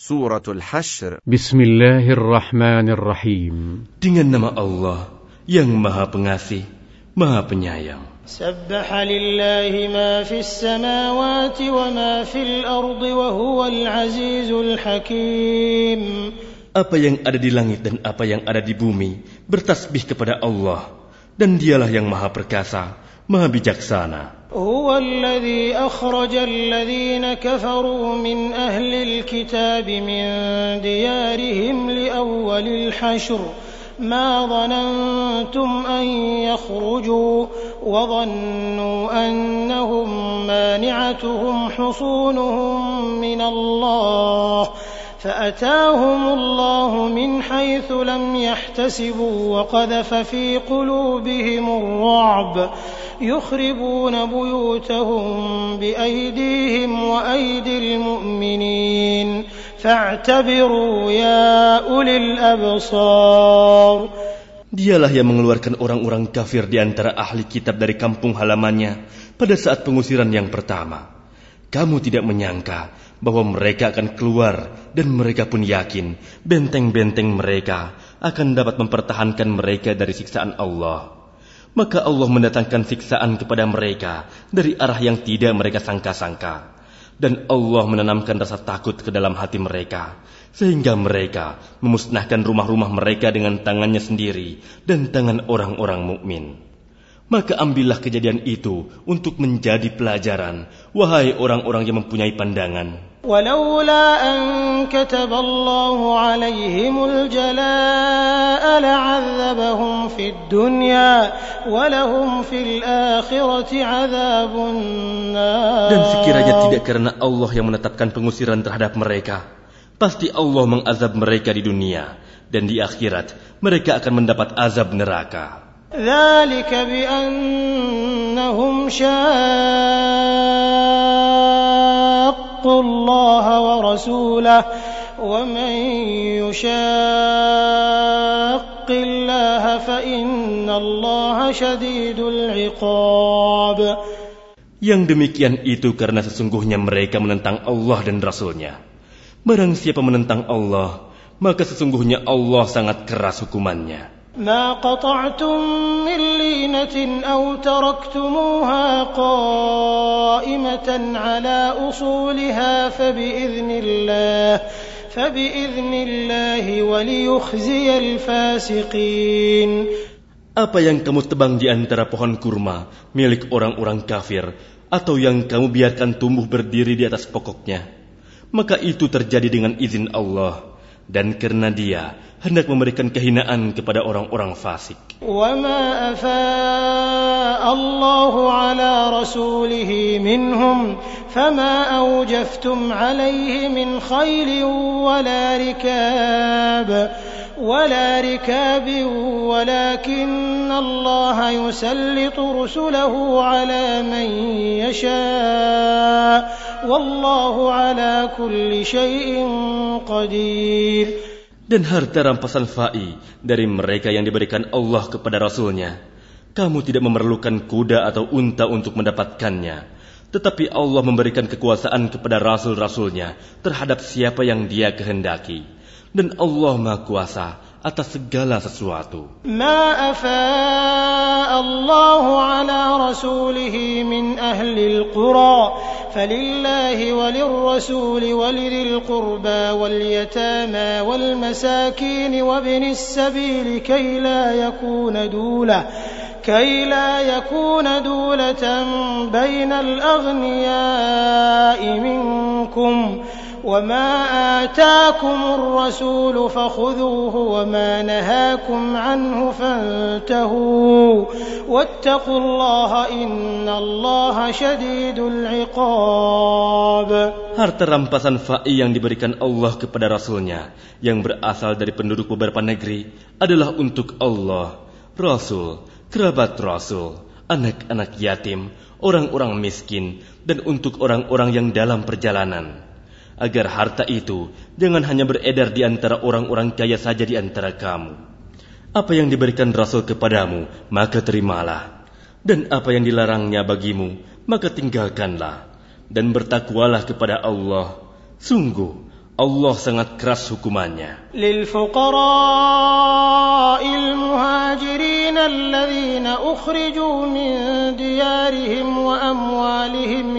Suratul Hashr. Bismillahirrahmanirrahim. Dengan nama Allah yang Maha Pengasih, Maha Penyayang. Sabbaha lillahi ma fis samawati wa ma fil ardi wa huwal azizul hakim. Apa yang ada di langit dan apa yang ada di bumi bertasbih kepada Allah, dan Dialah yang Maha Perkasa, Maha Bijaksana. هو الذي أخرج الذين كفروا من أهل الكتاب من ديارهم لأول الحشر ما ظننتم أن يخرجوا وظنوا أنهم مانعتهم حصونهم من الله فأتاهم الله من حيث لم يحتسبوا وقذف في قلوبهم الرعب يخربون بيوتهم بأيديهم وأيدي المؤمنين فاعتبروا يا أولي الأبصار. Dialah yang mengeluarkan orang-orang kafir di antara ahli kitab dari kampung halamannya pada saat pengusiran yang pertama. Kamu tidak menyangka bahwa mereka akan keluar, dan mereka pun yakin benteng-benteng mereka akan dapat mempertahankan mereka dari siksaan Allah. Maka Allah mendatangkan siksaan kepada mereka dari arah yang tidak mereka sangka-sangka. Dan Allah menanamkan rasa takut ke dalam hati mereka, sehingga mereka memusnahkan rumah-rumah mereka dengan tangannya sendiri dan tangan orang-orang mukmin. Maka ambillah kejadian itu untuk menjadi pelajaran, wahai orang-orang yang mempunyai pandangan. ولولا أن كتب الله عليهم الجلاء لعذبهم في الدنيا ولهم في الآخرة عذاب النار. Dan sekiranya tidak karena Allah yang menetapkan pengusiran terhadap mereka, pasti Allah mengazab mereka di dunia, dan di akhirat mereka akan mendapat azab neraka. ذلك بأنهم شاقوا الله ورسوله ومن يشاق الله فإن الله شديد العقاب. Yang demikian itu karena sesungguhnya mereka menentang Allah dan Rasul-Nya. Barang siapa menentang Allah, maka sesungguhnya Allah sangat keras hukumannya. ما قطعتم من لينة أو تركتموها قائمة على أصولها فبإذن الله وليخزي الفاسقين. Apa yang kamu tebang di antara pohon kurma milik orang-orang kafir, atau yang kamu biarkan tumbuh berdiri di atas pokoknya, maka itu terjadi dengan izin Allah, dan karena Dia hendak memberikan kehinaan kepada orang-orang fasik. وَمَا أَفَاءَ اللَّهُ عَلَى رَسُولِهِ مِنْهُمْ فَمَا أَوْجَفْتُمْ عَلَيْهِ مِنْ خَيْلٍ وَلَا رِكَابٍ وَلَكِنَّ اللَّهَ يُسَلِّطُ رُسُلَهُ عَلَى مَنْ يَشَاءُ وَاللَّهُ عَلَى كُلِّ شَيْءٍ قَدِيرٌ. Dan harta rampasan fa'i dari mereka yang diberikan Allah kepada Rasul-Nya, kamu tidak memerlukan kuda atau unta untuk mendapatkannya, tetapi Allah memberikan kekuasaan kepada Rasul-Rasul-Nya terhadap siapa yang Dia kehendaki, dan Allah Maha Kuasa atas segala sesuatu. ما أفاء الله على رسوله من أهل القرى فلله وللرسول ولذي القربى واليتامى والمساكين وابن السبيل كي لا يكون دولة بين الأغنياء منكم وما آتاكم الرسول فخذوه وما نهاكم عنه فانتهوا واتقوا الله إن الله شديد العقاب. Harta rampasan fa'i yang diberikan Allah kepada Rasul-Nya yang berasal dari penduduk beberapa negeri adalah untuk Allah, Rasul, kerabat Rasul, anak-anak yatim, orang-orang miskin, dan untuk orang-orang yang dalam perjalanan. Agar harta itu jangan hanya beredar di antara orang-orang kaya saja di antara kamu. Apa yang diberikan Rasul kepadamu, maka terimalah. Dan apa yang dilarangnya bagimu, maka tinggalkanlah. Dan bertakwalah kepada Allah. Sungguh, Allah sangat keras hukumannya. Lilfuqara'il muhajirin alladhina ukhriju min diyarihim wa amwalihim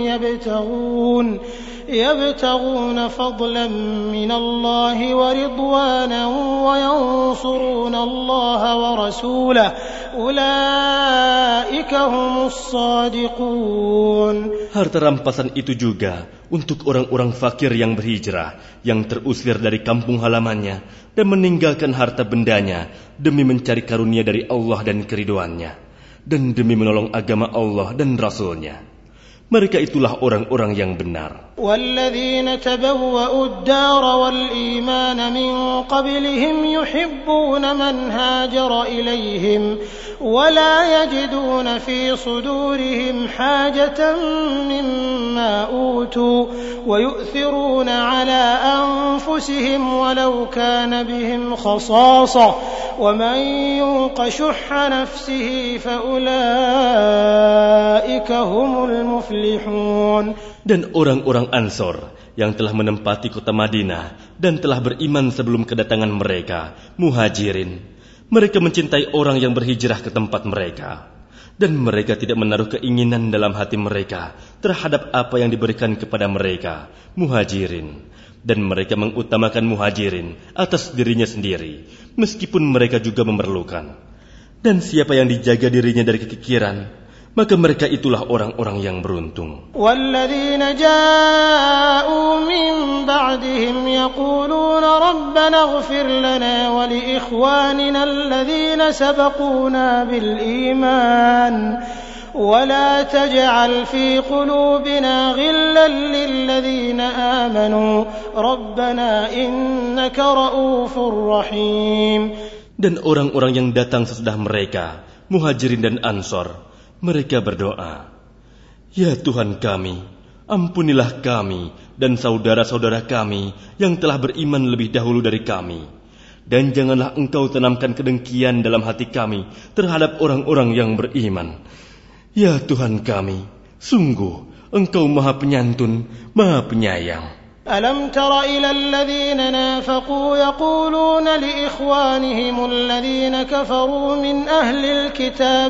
يبتغون فضلا من الله ورضوانا وينصرون الله ورسوله أولئك هم الصادقون. Harta rampasan itu juga untuk orang-orang fakir yang berhijrah, yang terusir dari kampung halamannya dan meninggalkan harta bendanya demi mencari karunia dari Allah dan keriduannya, dan demi menolong agama Allah dan Rasul-Nya. Mereka itulah orang-orang yang benar. وَالَّذِينَ تَبَوَّأُوا الدَّارَ وَالْإِيمَانَ مِنْ قَبْلِهِمْ يُحِبُّونَ مَنْ هَاجَرَ إِلَيْهِمْ وَلَا يَجِدُونَ فِي صُدُورِهِمْ حَاجَةً مِّمَّا أُوتُوا وَيُؤْثِرُونَ عَلَى أَنفُسِهِمْ وَلَوْ كَانَ بِهِمْ خَصَاصَةٌ وَمَنْ يُوقَ شُحَّ نَفْسِهِ فَأُولَئِكَ هُمُ الْمُفْلِحُونَ. Dan orang-orang Ansor yang telah menempati kota Madinah dan telah beriman sebelum kedatangan mereka, muhajirin, mereka mencintai orang yang berhijrah ke tempat mereka, dan mereka tidak menaruh keinginan dalam hati mereka terhadap apa yang diberikan kepada mereka, muhajirin, dan mereka mengutamakan muhajirin atas dirinya sendiri, meskipun mereka juga memerlukan. Dan siapa yang dijaga dirinya dari kekikiran, maka mereka itulah orang-orang yang beruntung. وَالَّذِينَ جَاءُوا مِن بَعْدِهِمْ يَقُولُونَ رَبَّنَا اغْفِرْ لَنَا وَلِإِخْوَانِنَا الَّذِينَ سَبَقُونَا بِالْإِيمَانِ وَلَا تَجْعَلْ فِي قُلُوبِنَا غِلًّا لِّلَّذِينَ آمَنُوا رَبَّنَا إِنَّكَ رَءُوفٌ رَّحِيمٌ. Dan orang-orang yang datang sesudah mereka, muhajirin dan Ansor, mereka berdoa, "Ya Tuhan kami, ampunilah kami dan saudara-saudara kami yang telah beriman lebih dahulu dari kami. Dan janganlah Engkau tanamkan kedengkian dalam hati kami terhadap orang-orang yang beriman. Ya Tuhan kami, sungguh Engkau Maha Penyantun, Maha Penyayang." ألم تر إلى الذين نافقوا يقولون لإخوانهم الذين كفروا من أهل الكتاب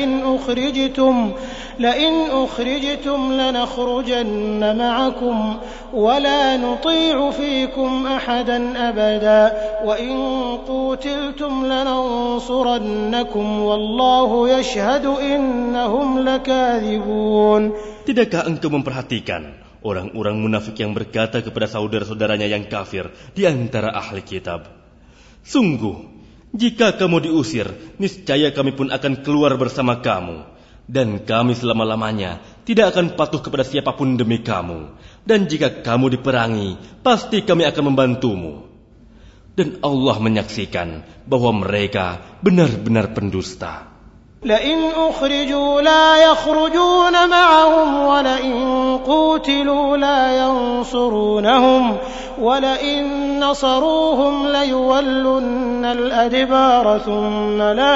لئن أخرجتم لنخرجن معكم ولا نطيع فيكم أحدا أبدا وإن قوتلتم لننصرنكم والله يشهد إنهم لكاذبون. Tidakkah engkau memperhatikan orang-orang munafik yang berkata kepada saudara-saudaranya yang kafir di antara ahli kitab, "Sungguh, jika kamu diusir, niscaya kami pun akan keluar bersama kamu. Dan kami selama-lamanya tidak akan patuh kepada siapapun demi kamu. Dan jika kamu diperangi, pasti kami akan membantumu." Dan Allah menyaksikan bahwa mereka benar-benar pendusta. لئن أخرجوا لا يخرجون معهم ولئن قوتلوا لا ينصرونهم ولئن نصروهم ليولن الأدبار ثم لا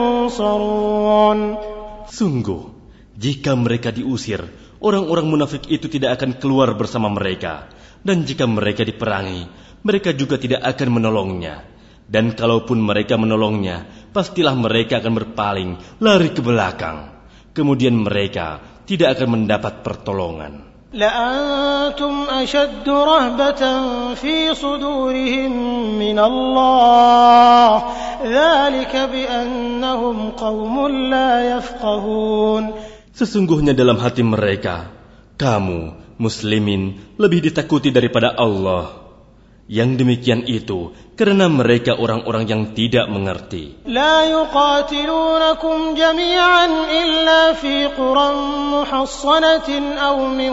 ينصرون. Sungguh, jika mereka diusir, orang-orang munafik itu tidak akan keluar bersama mereka. Dan jika mereka diperangi, mereka juga tidak akan menolongnya. Dan kalaupun mereka menolongnya, pastilah mereka akan berpaling, lari ke belakang. Kemudian mereka tidak akan mendapat pertolongan. لأنتم أشد رهبة في صدورهم من الله ذلك بأنهم قوم لا يفقهون. Sesungguhnya dalam hati mereka, kamu, muslimin, lebih ditakuti daripada Allah. Yang demikian itu karena mereka orang-orang yang tidak mengerti. لا يقاتلونكم جميعا إلا في قرى محصنة أو من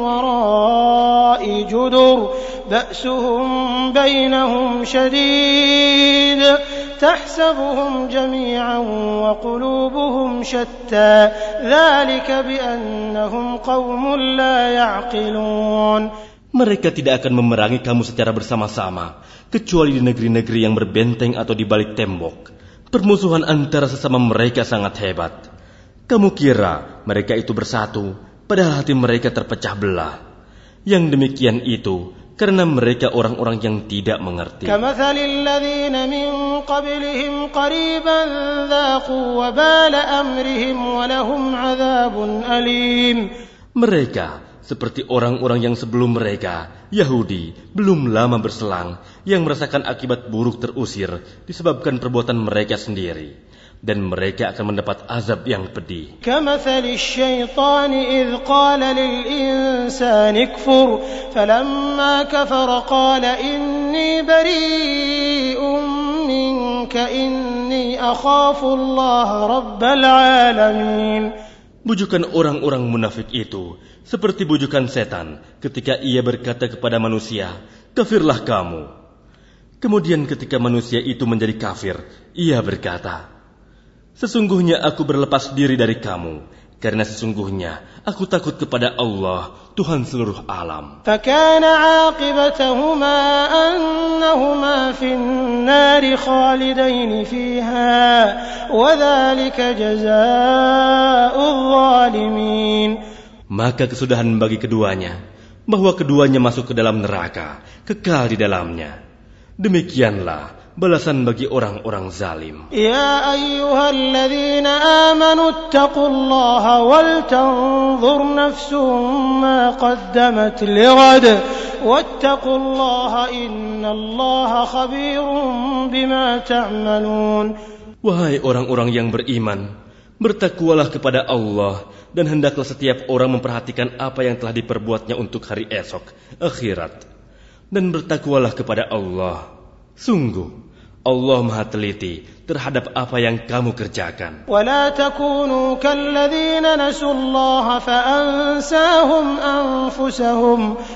وراء جدر بأسهم بينهم شديد تحسبهم جميعا وقلوبهم شتى ذلك بأنهم قوم لا يعقلون. Mereka tidak akan memerangi kamu secara bersama-sama, kecuali di negeri-negeri yang berbenteng atau di balik tembok. Permusuhan antara sesama mereka sangat hebat. Kamu kira mereka itu bersatu, padahal hati mereka terpecah belah. Yang demikian itu karena mereka orang-orang yang tidak mengerti. Kamathalil ladzina min qablihim qariban dzaqu wabala amrihim wa lahum 'adzabun alim. Mereka seperti orang-orang yang sebelum mereka, Yahudi, belum lama berselang, yang merasakan akibat buruk terusir disebabkan perbuatan mereka sendiri. Dan mereka akan mendapat azab yang pedih. Kamathali syaitani idh qala lil insani kfur, falamma kafara qala inni bari'un minka inni akhafu Allah rabbal alamin. Bujukan orang-orang munafik itu seperti bujukan setan ketika ia berkata kepada manusia, kafirlah kamu. Kemudian ketika manusia itu menjadi kafir, ia berkata, sesungguhnya aku berlepas diri dari kamu, karena sesungguhnya aku takut kepada Allah, Tuhan seluruh alam. فَكَانَ عَاقِبَتَهُمَا أَنَّهُمَا فِي النَّارِ خَالِدَيْنِ فِيهَا وَذَلِكَ جَزَاءُ الظَّالِمِينَ. Maka kesudahan bagi keduanya, bahwa keduanya masuk ke dalam neraka, kekal di dalamnya. Demikianlah balasan bagi orang-orang zalim. Ya ayyuhalladzina amanu ittaqullaha wal tanzur nafsum ma qaddamat lighad wattaqullaha innallaha khabirum bima ta'malun. Wahai orang-orang yang beriman, bertakwalah kepada Allah dan hendaklah setiap orang memperhatikan apa yang telah diperbuatnya untuk hari esok, akhirat. Dan bertakwalah kepada Allah. Sungguh, Allah Maha Teliti terhadap apa yang kamu kerjakan. وَلَا تَكُونُوا كَالَّذِينَ نَسُوا اللَّهَ فَأَنْسَاهُمْ أَنفُسَهُمْ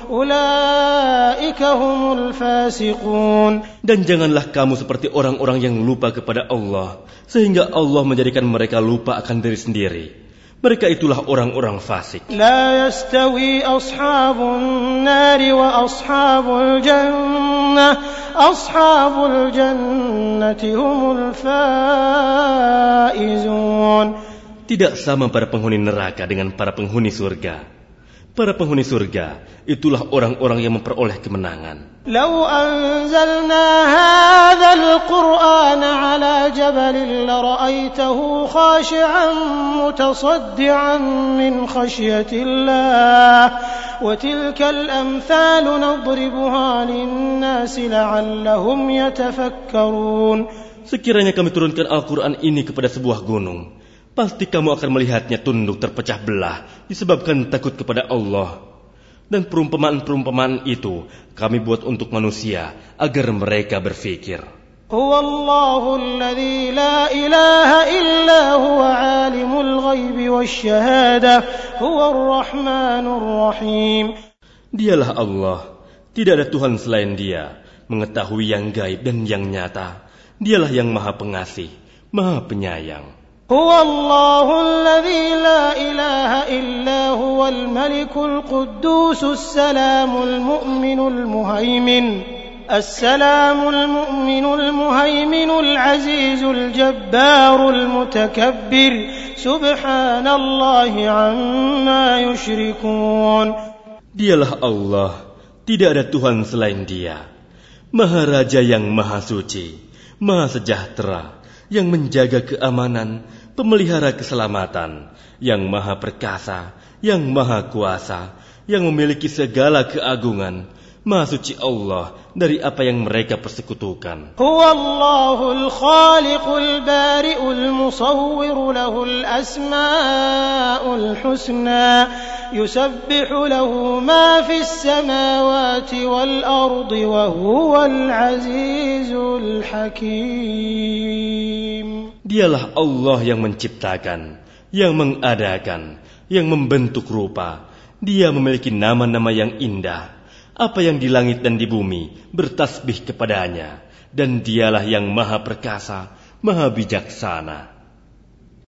أُولَئِكَ هُمُ الْفَاسِقُونَ. Dan janganlah kamu seperti orang-orang yang lupa kepada Allah, sehingga Allah menjadikan mereka lupa akan diri sendiri. Mereka itulah orang-orang fasik. لا يستوي أصحاب النار وأصحاب الجنة أصحاب الجنة هم الفائزون. Tidak sama para penghuni neraka dengan para penghuni surga. Para penghuni surga itulah orang-orang yang memperoleh kemenangan. لو أنزلنا هذا القرآن على جبل لرأيته خاشعا متصدعا من خشية الله وتلك الأمثال نضربها للناس لعلهم يتفكرون. Sekiranya kami turunkan Al-Quran ini kepada sebuah gunung, pasti kamu akan melihatnya tunduk terpecah belah disebabkan takut kepada Allah. Dan perumpamaan-perumpamaan itu kami buat untuk manusia agar mereka berfikir. Huwallahu alladzi la ilaha illa huwa alimul ghaibi wasyahadah huwar rahmanur rahim. Dialah Allah, tidak ada Tuhan selain Dia, mengetahui yang gaib dan yang nyata. Dialah yang Maha Pengasih, Maha Penyayang. Huwallahu alladzi la ilaha illa huwal malikul quddusus salamul mu'minul muhaimin. Assalamul mu'minul muhaiminul azizul jabbarul mutakabbir. Subhanallahi amma yushrikun. Dialah Allah, tidak ada Tuhan selain Dia. Maha Raja yang Maha Suci, Maha Sejahtera, yang menjaga keamanan, pemelihara keselamatan, yang Maha Perkasa, yang Maha Kuasa, yang memiliki segala keagungan. Maha suci Allah dari apa yang mereka persekutukan. Huwallahul khaliqul bari'ul musawwiru lahul asma'ul husna yusabbihu lahu ma fis samawati wal ardi wa huwal azizul hakim. Dialah Allah yang menciptakan, yang mengadakan, yang membentuk rupa. Dia memiliki nama-nama yang indah. Apa yang di langit dan di bumi bertasbih kepadanya, dan Dialah yang Maha Perkasa, Maha Bijaksana.